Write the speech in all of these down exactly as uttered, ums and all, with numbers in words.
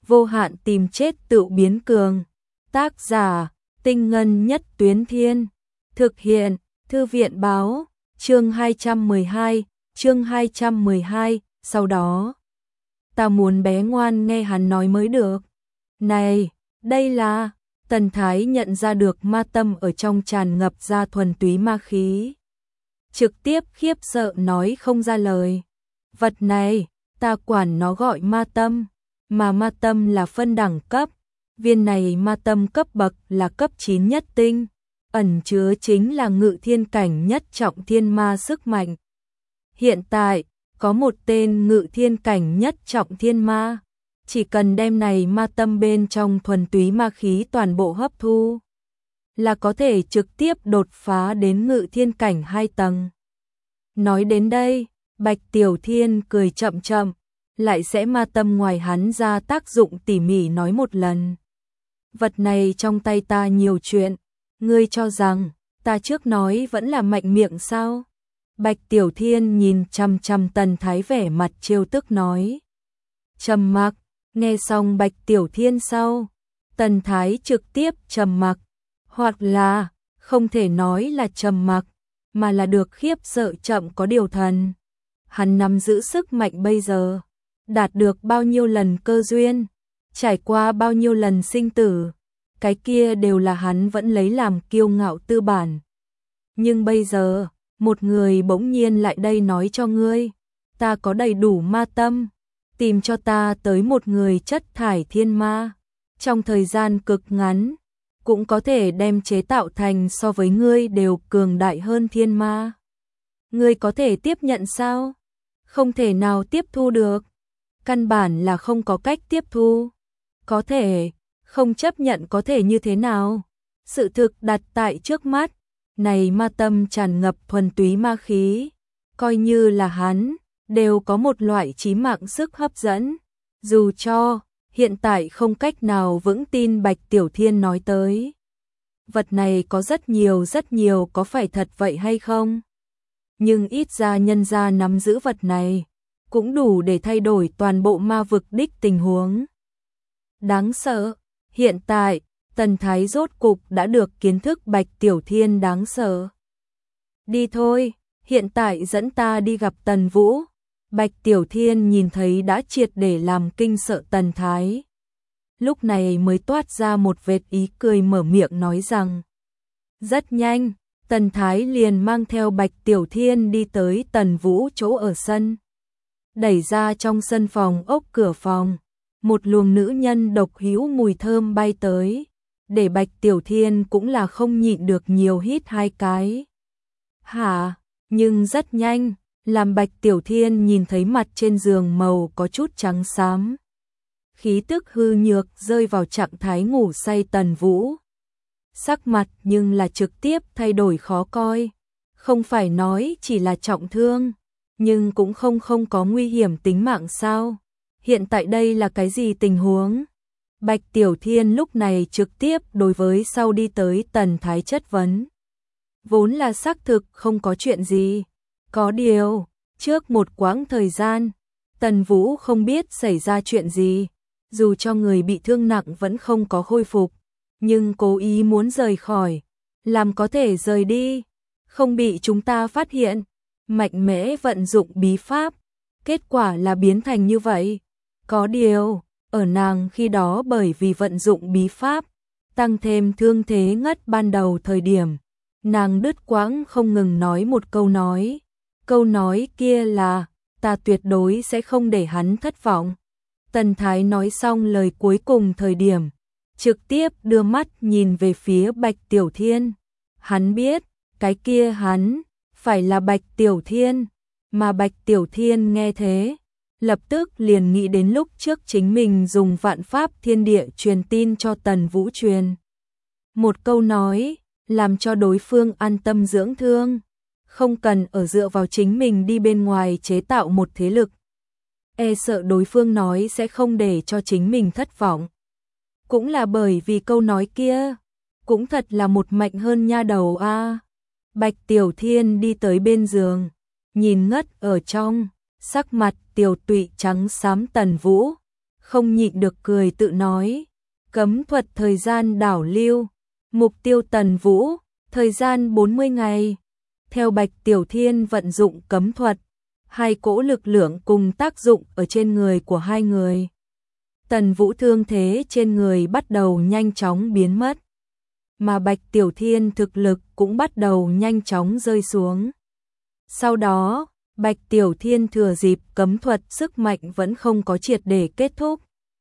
vô hạn tìm chết tự biến cường. Tác giả, Tinh Ngân Nhất Tuyến Thiên. Thực hiện, Thư viện báo, chương hai trăm mười hai, chương hai trăm mười hai, sau đó. Ta muốn bé ngoan nghe hắn nói mới được. Này, đây là... Tần Thái nhận ra được ma tâm ở trong tràn ngập ra thuần túy ma khí. Trực tiếp khiếp sợ nói không ra lời. Vật này, ta quản nó gọi ma tâm, mà ma tâm là phân đẳng cấp. Viên này ma tâm cấp bậc là cấp chín nhất tinh, ẩn chứa chính là ngự thiên cảnh nhất trọng thiên ma sức mạnh. Hiện tại, có một tên ngự thiên cảnh nhất trọng thiên ma. Chỉ cần đem này ma tâm bên trong thuần túy ma khí toàn bộ hấp thu, là có thể trực tiếp đột phá đến ngự thiên cảnh hai tầng. Nói đến đây, Bạch Tiểu Thiên cười chậm chậm, lại sẽ ma tâm ngoài hắn ra tác dụng tỉ mỉ nói một lần. Vật này trong tay ta nhiều chuyện, ngươi cho rằng ta trước nói vẫn là mạnh miệng sao? Bạch Tiểu Thiên nhìn chằm chằm Tần Thái vẻ mặt trêu tức nói. Trầm mặc. Nghe xong Bạch Tiểu Thiên sau, Tần Thái trực tiếp trầm mặc, hoặc là không thể nói là trầm mặc, mà là được khiếp sợ chậm có điều thần. Hắn nắm giữ sức mạnh bây giờ, đạt được bao nhiêu lần cơ duyên, trải qua bao nhiêu lần sinh tử, cái kia đều là hắn vẫn lấy làm kiêu ngạo tư bản. Nhưng bây giờ, một người bỗng nhiên lại đây nói cho ngươi, ta có đầy đủ ma tâm. Tìm cho ta tới một người chất thải thiên ma, trong thời gian cực ngắn, cũng có thể đem chế tạo thành so với ngươi đều cường đại hơn thiên ma. Ngươi có thể tiếp nhận sao? Không thể nào tiếp thu được. Căn bản là không có cách tiếp thu. Có thể, không chấp nhận có thể như thế nào? Sự thực đặt tại trước mắt, này ma tâm tràn ngập thuần túy ma khí, coi như là hắn đều có một loại chí mạng sức hấp dẫn, dù cho hiện tại không cách nào vững tin Bạch Tiểu Thiên nói tới. Vật này có rất nhiều rất nhiều, có phải thật vậy hay không? Nhưng ít ra nhân gia nắm giữ vật này, cũng đủ để thay đổi toàn bộ ma vực đích tình huống. Đáng sợ, hiện tại, Tần Thái rốt cục đã được kiến thức Bạch Tiểu Thiên đáng sợ. Đi thôi, hiện tại dẫn ta đi gặp Tần Vũ. Bạch Tiểu Thiên nhìn thấy đã triệt để làm kinh sợ Tần Thái. Lúc này mới toát ra một vệt ý cười mở miệng nói rằng. Rất nhanh, Tần Thái liền mang theo Bạch Tiểu Thiên đi tới Tần Vũ chỗ ở sân. Đẩy ra trong sân phòng ốc cửa phòng, một luồng nữ nhân độc hữu mùi thơm bay tới, để Bạch Tiểu Thiên cũng là không nhịn được nhiều hít hai cái. Hả, nhưng rất nhanh. Làm Bạch Tiểu Thiên nhìn thấy mặt trên giường màu có chút trắng xám. Khí tức hư nhược rơi vào trạng thái ngủ say Tần Vũ. Sắc mặt nhưng là trực tiếp thay đổi khó coi. Không phải nói chỉ là trọng thương, nhưng cũng không không có nguy hiểm tính mạng sao. Hiện tại đây là cái gì tình huống? Bạch Tiểu Thiên lúc này trực tiếp đối với sau đi tới Tần Thái chất vấn. Vốn là xác thực không có chuyện gì. Có điều, trước một quãng thời gian, Tần Vũ không biết xảy ra chuyện gì, dù cho người bị thương nặng vẫn không có khôi phục, nhưng cố ý muốn rời khỏi, làm có thể rời đi, không bị chúng ta phát hiện, mạnh mẽ vận dụng bí pháp, kết quả là biến thành như vậy. Có điều, ở nàng khi đó bởi vì vận dụng bí pháp, tăng thêm thương thế ngất ban đầu thời điểm, nàng đứt quãng không ngừng nói một câu nói. Câu nói kia là, ta tuyệt đối sẽ không để hắn thất vọng. Tần Thái nói xong lời cuối cùng thời điểm, trực tiếp đưa mắt nhìn về phía Bạch Tiểu Thiên. Hắn biết, cái kia hắn, phải là Bạch Tiểu Thiên, mà Bạch Tiểu Thiên nghe thế, lập tức liền nghĩ đến lúc trước chính mình dùng vạn pháp thiên địa truyền tin cho Tần Vũ truyền. Một câu nói, làm cho đối phương an tâm dưỡng thương. Không cần ở dựa vào chính mình đi bên ngoài chế tạo một thế lực. E sợ đối phương nói sẽ không để cho chính mình thất vọng. Cũng là bởi vì câu nói kia, cũng thật là một mạnh hơn nha đầu a. À. Bạch Tiểu Thiên đi tới bên giường, nhìn ngất ở trong, sắc mặt tiểu tụy trắng xám Tần Vũ, không nhịn được cười tự nói, cấm thuật thời gian đảo lưu, mục tiêu Tần Vũ, thời gian bốn mươi ngày. Theo Bạch Tiểu Thiên vận dụng cấm thuật, hai cỗ lực lượng cùng tác dụng ở trên người của hai người. Tần Vũ thương thế trên người bắt đầu nhanh chóng biến mất, mà Bạch Tiểu Thiên thực lực cũng bắt đầu nhanh chóng rơi xuống. Sau đó, Bạch Tiểu Thiên thừa dịp cấm thuật sức mạnh vẫn không có triệt để kết thúc,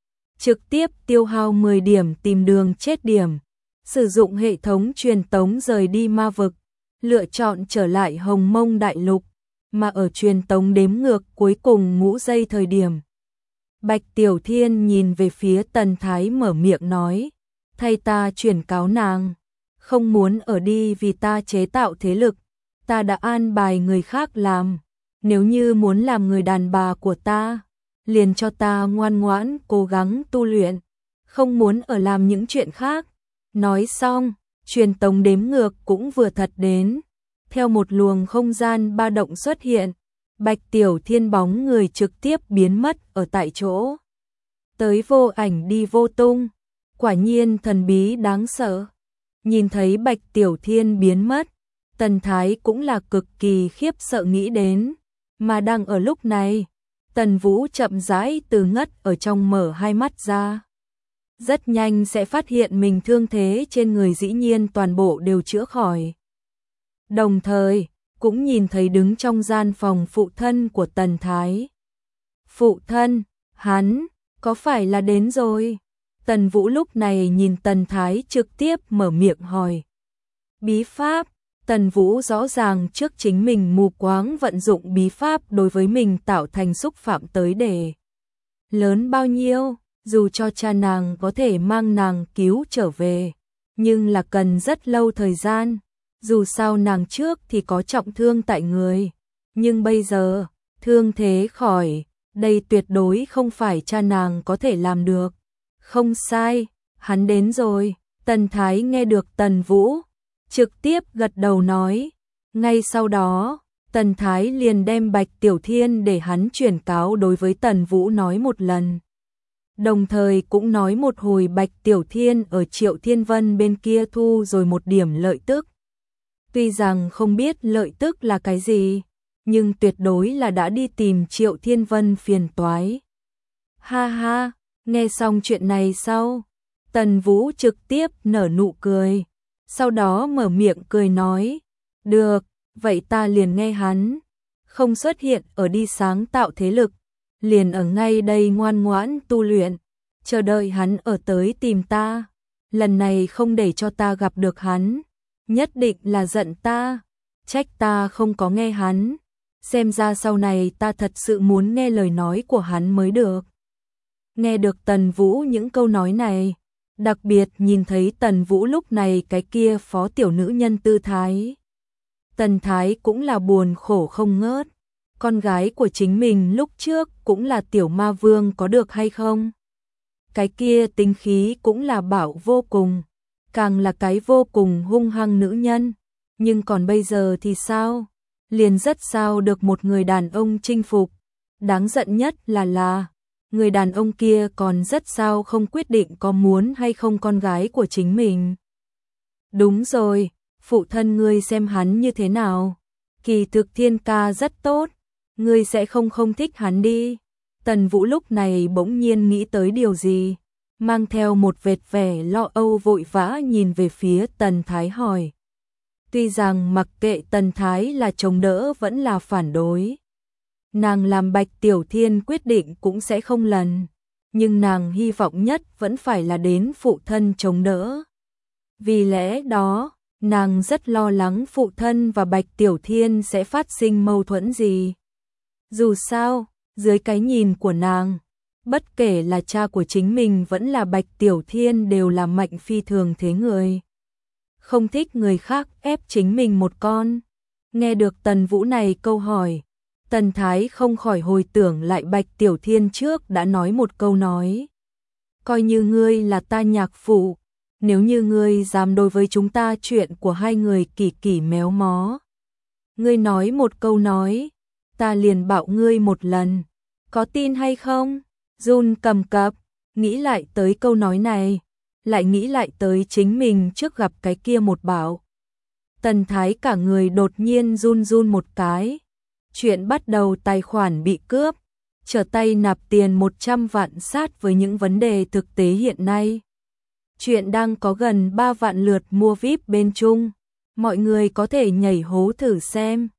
trực tiếp tiêu hao mười điểm tìm đường chết điểm, sử dụng hệ thống truyền tống rời đi ma vực, lựa chọn trở lại Hồng Mông Đại Lục, mà ở truyền tống đếm ngược cuối cùng ngũ giây thời điểm. Bạch Tiểu Thiên nhìn về phía Tần Thái mở miệng nói, thay ta chuyển cáo nàng, không muốn ở đi vì ta chế tạo thế lực, ta đã an bài người khác làm, nếu như muốn làm người đàn bà của ta, liền cho ta ngoan ngoãn cố gắng tu luyện, không muốn ở làm những chuyện khác. Nói xong, truyền tống đếm ngược cũng vừa thật đến, theo một luồng không gian ba động xuất hiện, Bạch Tiểu Thiên bóng người trực tiếp biến mất ở tại chỗ, tới vô ảnh đi vô tung, quả nhiên thần bí đáng sợ. Nhìn thấy Bạch Tiểu Thiên biến mất, Tần Thái cũng là cực kỳ khiếp sợ nghĩ đến, mà đang ở lúc này, Tần Vũ chậm rãi từ ngất ở trong mở hai mắt ra. Rất nhanh sẽ phát hiện mình thương thế trên người dĩ nhiên toàn bộ đều chữa khỏi. Đồng thời, cũng nhìn thấy đứng trong gian phòng phụ thân của Tần Thái. Phụ thân, hắn, có phải là đến rồi? Tần Vũ lúc này nhìn Tần Thái trực tiếp mở miệng hỏi. Bí pháp, Tần Vũ rõ ràng trước chính mình mù quáng vận dụng bí pháp đối với mình tạo thành xúc phạm tới để lớn bao nhiêu, dù cho cha nàng có thể mang nàng cứu trở về, nhưng là cần rất lâu thời gian, dù sao nàng trước thì có trọng thương tại người, nhưng bây giờ, thương thế khỏi, đây tuyệt đối không phải cha nàng có thể làm được. Không sai, hắn đến rồi. Tần Thái nghe được Tần Vũ, trực tiếp gật đầu nói. Ngay sau đó, Tần Thái liền đem Bạch Tiểu Thiên để hắn chuyển cáo đối với Tần Vũ nói một lần. Đồng thời cũng nói một hồi Bạch Tiểu Thiên ở Triệu Thiên Vân bên kia thu rồi một điểm lợi tức. Tuy rằng không biết lợi tức là cái gì, nhưng tuyệt đối là đã đi tìm Triệu Thiên Vân phiền toái. Ha ha, nghe xong chuyện này sau, Tần Vũ trực tiếp nở nụ cười, sau đó mở miệng cười nói, được, vậy ta liền nghe hắn, không xuất hiện ở đi sáng tạo thế lực, liền ở ngay đây ngoan ngoãn tu luyện, chờ đợi hắn ở tới tìm ta, lần này không để cho ta gặp được hắn, nhất định là giận ta, trách ta không có nghe hắn, xem ra sau này ta thật sự muốn nghe lời nói của hắn mới được. Nghe được Tần Vũ những câu nói này, đặc biệt nhìn thấy Tần Vũ lúc này cái kia phó tiểu nữ nhân tư thái. Tần Thái cũng là buồn khổ không ngớt, con gái của chính mình lúc trước cũng là tiểu ma vương có được hay không? Cái kia tính khí cũng là bảo vô cùng, càng là cái vô cùng hung hăng nữ nhân, nhưng còn bây giờ thì sao? Liền rất sao được một người đàn ông chinh phục, đáng giận nhất là là người đàn ông kia còn rất sao không quyết định có muốn hay không con gái của chính mình. Đúng rồi, phụ thân ngươi xem hắn như thế nào? Kỳ thực Thiên ca rất tốt, ngươi sẽ không không thích hắn đi. Tần Vũ lúc này bỗng nhiên nghĩ tới điều gì, mang theo một vệt vẻ lo âu vội vã nhìn về phía Tần Thái hỏi. Tuy rằng mặc kệ Tần Thái là chống đỡ vẫn là phản đối, nàng làm Bạch Tiểu Thiên quyết định cũng sẽ không lần, nhưng nàng hy vọng nhất vẫn phải là đến phụ thân chống đỡ. Vì lẽ đó, nàng rất lo lắng phụ thân và Bạch Tiểu Thiên sẽ phát sinh mâu thuẫn gì. Dù sao, dưới cái nhìn của nàng, bất kể là cha của chính mình vẫn là Bạch Tiểu Thiên đều là mạnh phi thường thế người. Không thích người khác ép chính mình một con. Nghe được Tần Vũ này câu hỏi, Tần Thái không khỏi hồi tưởng lại Bạch Tiểu Thiên trước đã nói một câu nói. Coi như ngươi là ta nhạc phụ, nếu như ngươi dám đối với chúng ta chuyện của hai người kỳ kỳ méo mó. Ngươi nói một câu nói, ta liền bạo ngươi một lần, có tin hay không? Run cầm cập, nghĩ lại tới câu nói này, lại nghĩ lại tới chính mình trước gặp cái kia một bảo. Tần Thái cả người đột nhiên run run một cái. Chuyện bắt đầu tài khoản bị cướp, trở tay nạp tiền một trăm vạn sát với những vấn đề thực tế hiện nay. Chuyện đang có gần ba vạn lượt mua vi ai pi bên Trung, mọi người có thể nhảy hố thử xem.